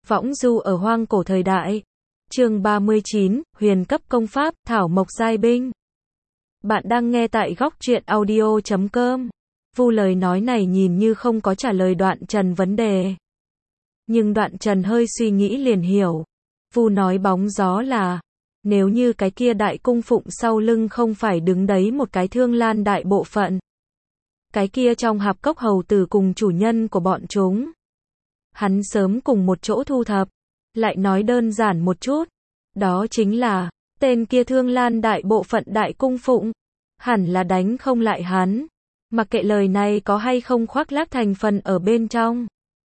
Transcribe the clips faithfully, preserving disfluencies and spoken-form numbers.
Võng du ở hoang cổ thời đại. Chương ba mươi chín, huyền cấp công pháp, thảo mộc giai binh. Bạn đang nghe tại góc truyện audio chấm com. Vu lời nói này nhìn như không có trả lời Đoạn Trần vấn đề. Nhưng Đoạn Trần hơi suy nghĩ liền hiểu. Vu nói bóng gió là, nếu như cái kia đại cung phụng sau lưng không phải đứng đấy một cái Thương Lan đại bộ phận. Cái kia trong hạp cốc hầu tử cùng chủ nhân của bọn chúng. Hắn sớm cùng một chỗ thu thập. Lại nói đơn giản một chút. Đó chính là, tên kia Thương Lan đại bộ phận đại cung phụng. Hẳn là đánh không lại hắn. Mặc kệ lời này có hay không khoác lác thành phần ở bên trong.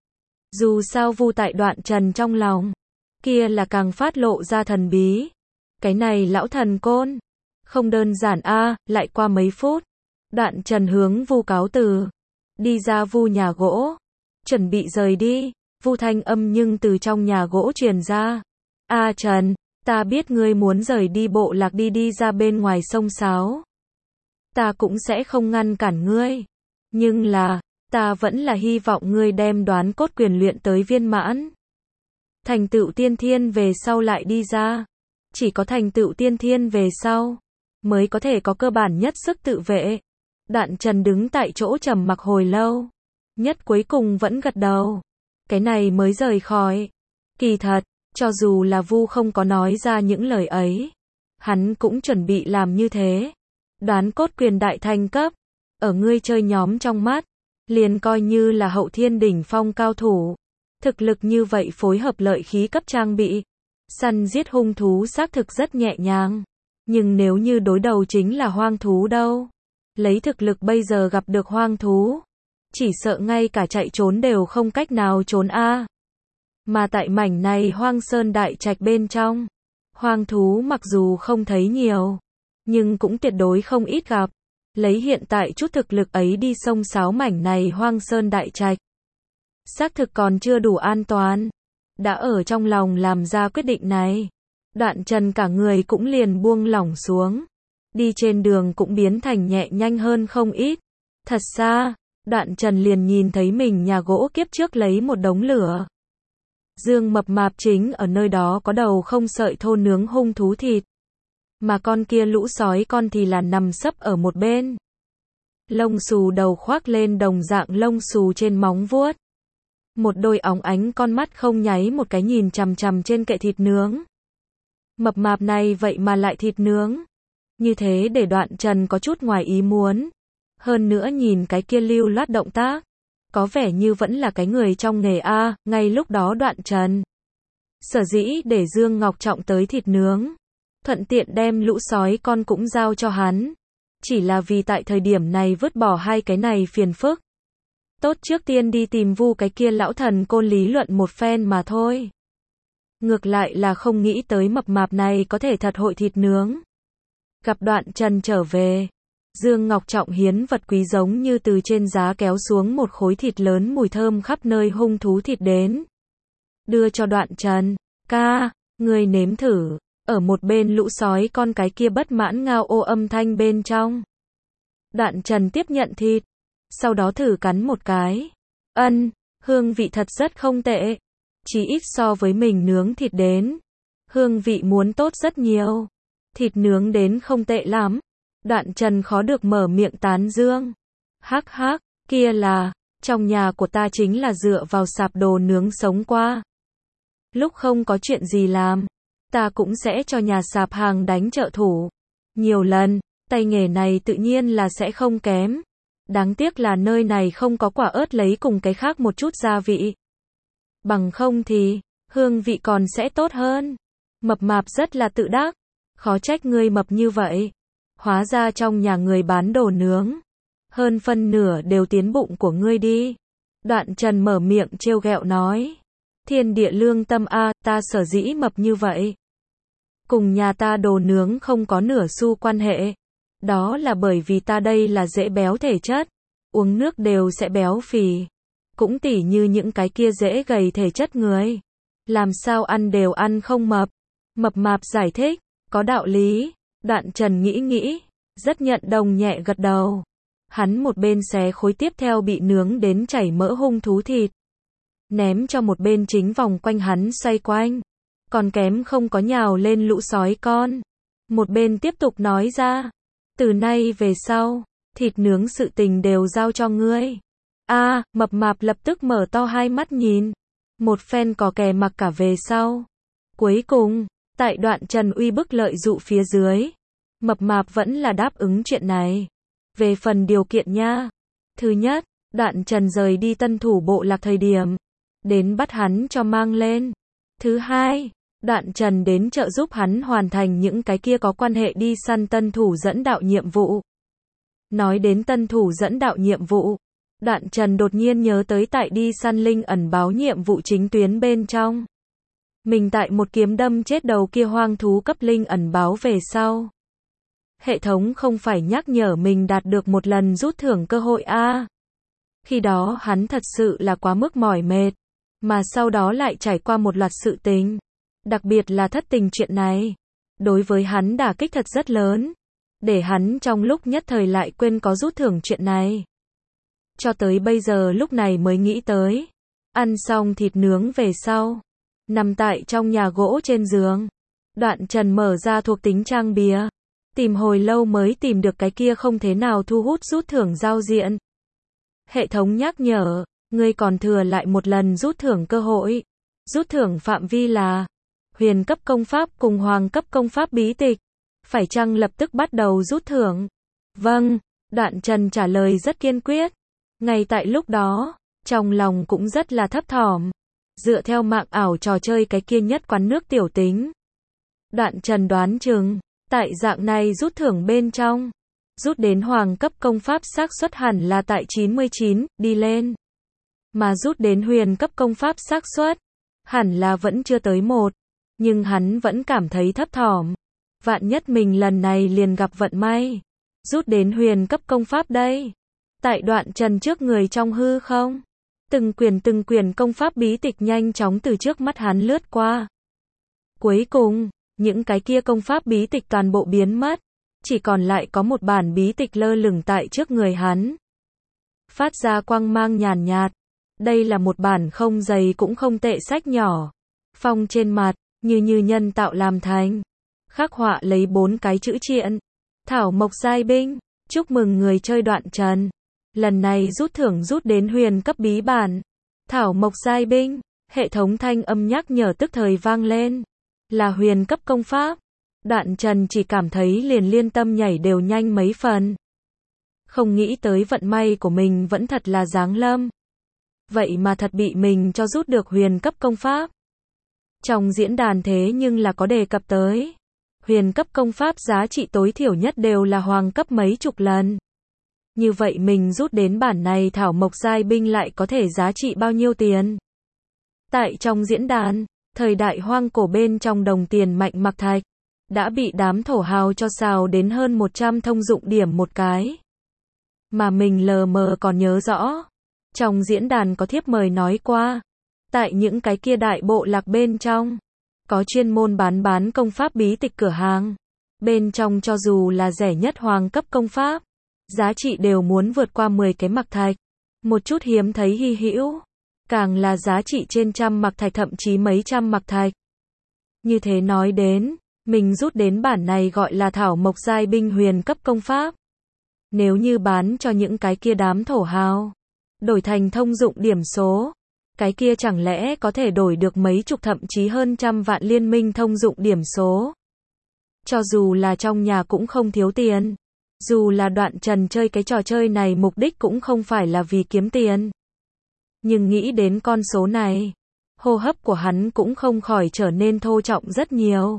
Dù sao Vu tại Đoạn Trần trong lòng. Kia là càng phát lộ ra thần bí. Cái này lão thần côn. Không đơn giản a. Lại qua mấy phút. Đoạn Trần hướng Vu cáo từ. Đi ra Vu nhà gỗ. Chuẩn bị rời đi. Vu thanh âm nhưng từ trong nhà gỗ truyền ra. A Trần, ta biết ngươi muốn rời đi bộ lạc đi đi ra bên ngoài sông Sáo. Ta cũng sẽ không ngăn cản ngươi. Nhưng là, ta vẫn là hy vọng ngươi đem đoán cốt quyền luyện tới viên mãn. Thành tựu tiên thiên về sau lại đi ra. Chỉ có thành tựu tiên thiên về sau, mới có thể có cơ bản nhất sức tự vệ. Đoạn Trần đứng tại chỗ trầm mặc hồi lâu. Nhất cuối cùng vẫn gật đầu. Cái này mới rời khỏi. Kỳ thật, cho dù là Vu không có nói ra những lời ấy, hắn cũng chuẩn bị làm như thế. Đoán cốt quyền đại thành cấp, ở ngươi chơi nhóm trong mắt, liền coi như là hậu thiên đỉnh phong cao thủ. Thực lực như vậy phối hợp lợi khí cấp trang bị, săn giết hung thú xác thực rất nhẹ nhàng. Nhưng nếu như đối đầu chính là hoang thú đâu? Lấy thực lực bây giờ gặp được hoang thú, chỉ sợ ngay cả chạy trốn đều không cách nào trốn a. Mà tại mảnh này hoang sơn đại trạch bên trong, hoang thú mặc dù không thấy nhiều, nhưng cũng tuyệt đối không ít gặp. Lấy hiện tại chút thực lực ấy đi sông Sáo mảnh này hoang sơn đại trạch, xác thực còn chưa đủ an toàn. Đã ở trong lòng làm ra quyết định này, Đoạn Trần cả người cũng liền buông lỏng xuống. Đi trên đường cũng biến thành nhẹ nhanh hơn không ít. Thật xa, Đoạn Trần liền nhìn thấy mình nhà gỗ kiếp trước lấy một đống lửa. Dương mập mạp chính ở nơi đó có đầu không sợi thô nướng hung thú thịt. Mà con kia lũ sói con thì là nằm sấp ở một bên. Lông xù đầu khoác lên đồng dạng lông xù trên móng vuốt. Một đôi óng ánh con mắt không nháy một cái nhìn chằm chằm trên kệ thịt nướng. Mập mạp này vậy mà lại thịt nướng. Như thế để Đoạn Trần có chút ngoài ý muốn. Hơn nữa nhìn cái kia lưu loát động tác, có vẻ như vẫn là cái người trong nghề a. Ngay lúc đó Đoạn Trần sở dĩ để Dương Ngọc Trọng tới thịt nướng, thuận tiện đem lũ sói con cũng giao cho hắn, chỉ là vì tại thời điểm này vứt bỏ hai cái này phiền phức. Tốt trước tiên đi tìm Vu cái kia lão thần côn lý luận một phen mà thôi. Ngược lại là không nghĩ tới mập mạp này có thể thật hội thịt nướng. Gặp Đoạn Trần trở về, Dương Ngọc Trọng hiến vật quý giống như từ trên giá kéo xuống một khối thịt lớn mùi thơm khắp nơi hung thú thịt đến. Đưa cho Đoạn Trần. Ca, ngươi nếm thử. Ở một bên lũ sói con cái kia bất mãn ngao ô âm thanh bên trong. Đoạn Trần tiếp nhận thịt. Sau đó thử cắn một cái. Ân, hương vị thật rất không tệ. Chỉ ít so với mình nướng thịt đến. Hương vị muốn tốt rất nhiều. Thịt nướng đến không tệ lắm. Đoạn Trần khó được mở miệng tán dương. Hắc hắc, kia là, trong nhà của ta chính là dựa vào sạp đồ nướng sống qua. Lúc không có chuyện gì làm, ta cũng sẽ cho nhà sạp hàng đánh trợ thủ. Nhiều lần, tay nghề này tự nhiên là sẽ không kém. Đáng tiếc là nơi này không có quả ớt lấy cùng cái khác một chút gia vị. Bằng không thì, hương vị còn sẽ tốt hơn. Mập mạp rất là tự đắc. Khó trách ngươi mập như vậy. Hóa ra trong nhà người bán đồ nướng, hơn phân nửa đều tiến bụng của ngươi đi. Đoạn Trần mở miệng trêu ghẹo nói. Thiên địa lương tâm a, ta sở dĩ mập như vậy. Cùng nhà ta đồ nướng không có nửa xu quan hệ. Đó là bởi vì ta đây là dễ béo thể chất. Uống nước đều sẽ béo phì. Cũng tỉ như những cái kia dễ gầy thể chất người. Làm sao ăn đều ăn không mập. Mập mạp giải thích, có đạo lý. Đoạn Trần nghĩ nghĩ, rất nhận đồng nhẹ gật đầu. Hắn một bên xé khối tiếp theo bị nướng đến chảy mỡ hung thú thịt. ném cho một bên chính vòng quanh hắn xoay quanh. Còn kém không có nhào lên lũ sói con. Một bên tiếp tục nói ra, từ nay về sau, thịt nướng sự tình đều giao cho ngươi. A, mập mạp lập tức mở to hai mắt nhìn. Một phen cò kè mặc cả về sau. Cuối cùng, tại Đoạn Trần uy bức lợi dụ phía dưới, mập mạp vẫn là đáp ứng chuyện này. Về phần điều kiện nha. Thứ nhất, Đoạn Trần rời đi Tân Thủ bộ lạc thời điểm, đến bắt hắn cho mang lên. Thứ hai, Đoạn Trần đến trợ giúp hắn hoàn thành những cái kia có quan hệ đi săn Tân Thủ dẫn đạo nhiệm vụ. Nói đến Tân Thủ dẫn đạo nhiệm vụ, Đoạn Trần đột nhiên nhớ tới tại đi săn linh ẩn báo nhiệm vụ chính tuyến bên trong. Mình tại một kiếm đâm chết đầu kia hoang thú cấp linh ẩn báo về sau. Hệ thống không phải nhắc nhở mình đạt được một lần rút thưởng cơ hội a. Khi đó hắn thật sự là quá mức mỏi mệt, mà sau đó lại trải qua một loạt sự tình. Đặc biệt là thất tình chuyện này. Đối với hắn đả kích thật rất lớn. Để hắn trong lúc nhất thời lại quên có rút thưởng chuyện này. Cho tới bây giờ lúc này mới nghĩ tới. Ăn xong thịt nướng về sau. Nằm tại trong nhà gỗ trên giường. Đoạn Trần mở ra thuộc tính trang bìa. Tìm hồi lâu mới tìm được cái kia không thế nào thu hút rút thưởng giao diện. Hệ thống nhắc nhở, ngươi còn thừa lại một lần rút thưởng cơ hội. Rút thưởng phạm vi là huyền cấp công pháp cùng hoàng cấp công pháp bí tịch. Phải chăng lập tức bắt đầu rút thưởng? Vâng, Đoạn Trần trả lời rất kiên quyết. Ngay tại lúc đó, trong lòng cũng rất là thấp thỏm. Dựa theo mạng ảo trò chơi cái kia nhất quán nước tiểu tính. Đoạn Trần đoán chừng, tại dạng này rút thưởng bên trong, rút đến hoàng cấp công pháp xác suất hẳn là tại chín mươi chín, đi lên. Mà rút đến huyền cấp công pháp xác suất, hẳn là vẫn chưa tới một. Nhưng hắn vẫn cảm thấy thấp thỏm. Vạn nhất mình lần này liền gặp vận may. Rút đến huyền cấp công pháp đây. Tại Đoạn Trần trước người trong hư không. Từng quyển từng quyển công pháp bí tịch nhanh chóng từ trước mắt hắn lướt qua. Cuối cùng, những cái kia công pháp bí tịch toàn bộ biến mất. Chỉ còn lại có một bản bí tịch lơ lửng tại trước người hắn. Phát ra quang mang nhàn nhạt. Đây là một bản không dày cũng không tệ sách nhỏ. Phong trên mặt, như như nhân tạo làm thành. Khắc họa lấy bốn cái chữ triện. Thảo Mộc giai binh. Chúc mừng người chơi Đoạn Trần. Lần này rút thưởng rút đến huyền cấp bí bản. Thảo Mộc giai binh. Hệ thống thanh âm nhắc nhở tức thời vang lên. Là huyền cấp công pháp. Đoạn Trần chỉ cảm thấy liền liên tâm nhảy đều nhanh mấy phần. Không nghĩ tới vận may của mình vẫn thật là giáng lâm. Vậy mà thật bị mình cho rút được huyền cấp công pháp. Trong diễn đàn thế nhưng là có đề cập tới. Huyền cấp công pháp giá trị tối thiểu nhất đều là hoàng cấp mấy chục lần. Như vậy mình rút đến bản này Thảo Mộc giai binh lại có thể giá trị bao nhiêu tiền? Tại trong diễn đàn, thời đại hoang cổ bên trong đồng tiền mạnh mặc thạch, đã bị đám thổ hào cho xào đến hơn một trăm thông dụng điểm một cái. Mà mình lờ mờ còn nhớ rõ. Trong diễn đàn có thiếp mời nói qua. Tại những cái kia đại bộ lạc bên trong. Có chuyên môn bán bán công pháp bí tịch cửa hàng. Bên trong cho dù là rẻ nhất hoàng cấp công pháp. Giá trị đều muốn vượt qua mười cái mặc thạch. Một chút hiếm thấy hy hữu. Càng là giá trị trên trăm mặc thạch thậm chí mấy trăm mặc thạch. Như thế nói đến. Mình rút đến bản này gọi là Thảo Mộc giai binh huyền cấp công pháp. Nếu như bán cho những cái kia đám thổ hào. Đổi thành thông dụng điểm số. Cái kia chẳng lẽ có thể đổi được mấy chục thậm chí hơn trăm vạn liên minh thông dụng điểm số. Cho dù là trong nhà cũng không thiếu tiền. Dù là Đoạn Trần chơi cái trò chơi này mục đích cũng không phải là vì kiếm tiền. Nhưng nghĩ đến con số này. Hô hấp của hắn cũng không khỏi trở nên thô trọng rất nhiều.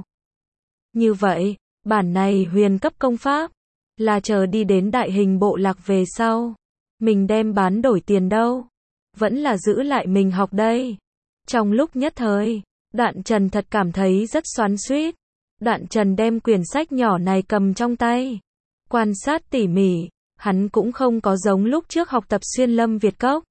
Như vậy, bản này huyền cấp công pháp. Là chờ đi đến đại hình bộ lạc về sau. Mình đem bán đổi tiền đâu. Vẫn là giữ lại mình học đây. Trong lúc nhất thời, Đoạn Trần thật cảm thấy rất xoắn xuýt. Đoạn Trần đem quyển sách nhỏ này cầm trong tay. Quan sát tỉ mỉ, hắn cũng không có giống lúc trước học tập xuyên lâm Việt Cốc.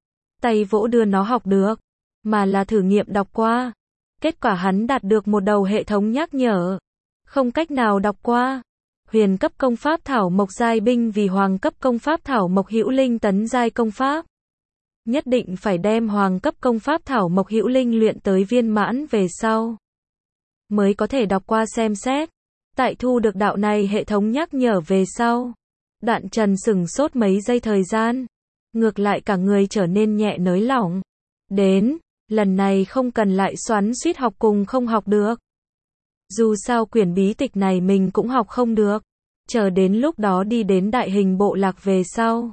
Tay vỗ đưa nó học được, mà là thử nghiệm đọc qua. Kết quả hắn đạt được một đầu hệ thống nhắc nhở. Không cách nào đọc qua. Huyền cấp công pháp Thảo Mộc giai binh vì hoàng cấp công pháp Thảo Mộc hữu linh tấn giai công pháp. nhất định phải đem hoàng cấp công pháp thảo mộc hữu linh luyện tới viên mãn về sau, mới có thể đọc qua xem xét. Tại thu được đạo này hệ thống nhắc nhở về sau, Đoạn Trần sửng sốt mấy giây thời gian, ngược lại cả người trở nên nhẹ nới lỏng. Đến, lần này không cần lại xoắn xuýt học cùng không học được. Dù sao quyển bí tịch này mình cũng học không được, chờ đến lúc đó đi đến đại hình bộ lạc về sau,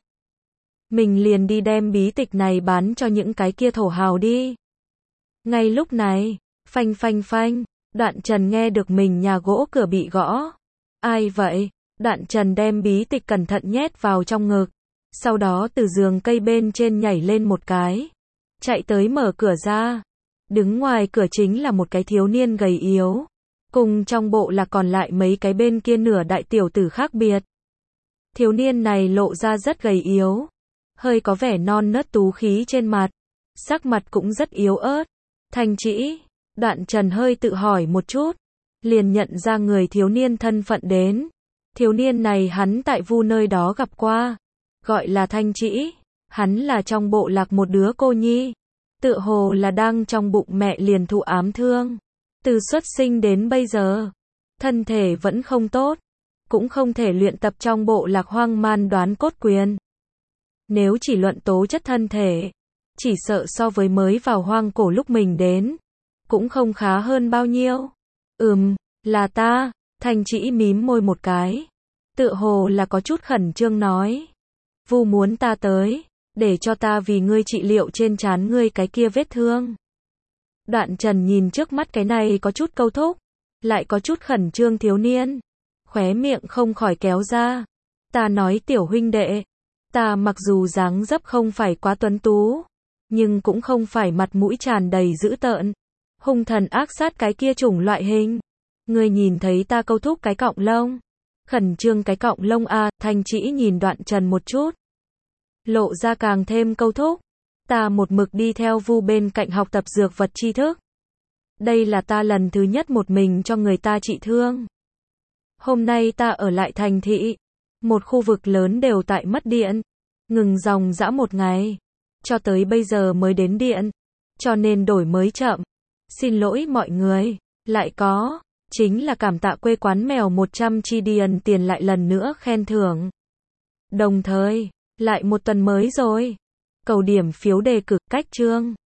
mình liền đi đem bí tịch này bán cho những cái kia thổ hào đi. Ngay lúc này, phanh phanh phanh, Đoạn Trần nghe được mình nhà gỗ cửa bị gõ. Ai vậy? Đoạn Trần đem bí tịch cẩn thận nhét vào trong ngực, sau đó từ giường cây bên trên nhảy lên một cái, chạy tới mở cửa ra. Đứng ngoài cửa chính là một cái thiếu niên gầy yếu, cùng trong bộ là còn lại mấy cái bên kia nửa đại tiểu tử khác biệt. Thiếu niên này lộ ra rất gầy yếu, hơi có vẻ non nớt tú khí trên mặt, sắc mặt cũng rất yếu ớt. Thanh Trĩ, Đoạn Trần hơi tự hỏi một chút, liền nhận ra người thiếu niên thân phận đến. Thiếu niên này hắn tại Vu nơi đó gặp qua, gọi là Thanh Trĩ, hắn là trong bộ lạc một đứa cô nhi, tựa hồ là đang trong bụng mẹ liền thụ ám thương, từ xuất sinh đến bây giờ, thân thể vẫn không tốt, cũng không thể luyện tập trong bộ lạc Hoang Man Đoán Cốt Quyền. Nếu chỉ luận tố chất thân thể, chỉ sợ so với mới vào hoang cổ lúc mình đến, cũng không khá hơn bao nhiêu. Ừm, là ta. Thanh Trĩ mím môi một cái, tựa hồ là có chút khẩn trương nói. Vu muốn ta tới, để cho ta vì ngươi trị liệu trên trán ngươi cái kia vết thương. Đoạn Trần nhìn trước mắt cái này có chút câu thúc, lại có chút khẩn trương thiếu niên, khóe miệng không khỏi kéo ra. Ta nói tiểu huynh đệ, ta mặc dù dáng dấp không phải quá tuấn tú, nhưng cũng không phải mặt mũi tràn đầy dữ tợn, hung thần ác sát cái kia chủng loại hình. Ngươi nhìn thấy ta câu thúc cái cọng lông, khẩn trương cái cọng lông a. Thanh Trĩ nhìn Đoạn Trần một chút, lộ ra càng thêm câu thúc. Ta một mực đi theo Vu bên cạnh học tập dược vật tri thức. Đây là ta lần thứ nhất một mình cho người ta trị thương. Hôm nay ta ở lại thành thị, một khu vực lớn đều tại mất điện, ngừng dòng dã một ngày, cho tới bây giờ mới đến điện, cho nên đổi mới chậm. Xin lỗi mọi người, lại có, chính là cảm tạ quê quán mèo một trăm chi điền tiền lại lần nữa khen thưởng. Đồng thời, lại một tuần mới rồi. Cầu điểm phiếu đề cử, cách chương.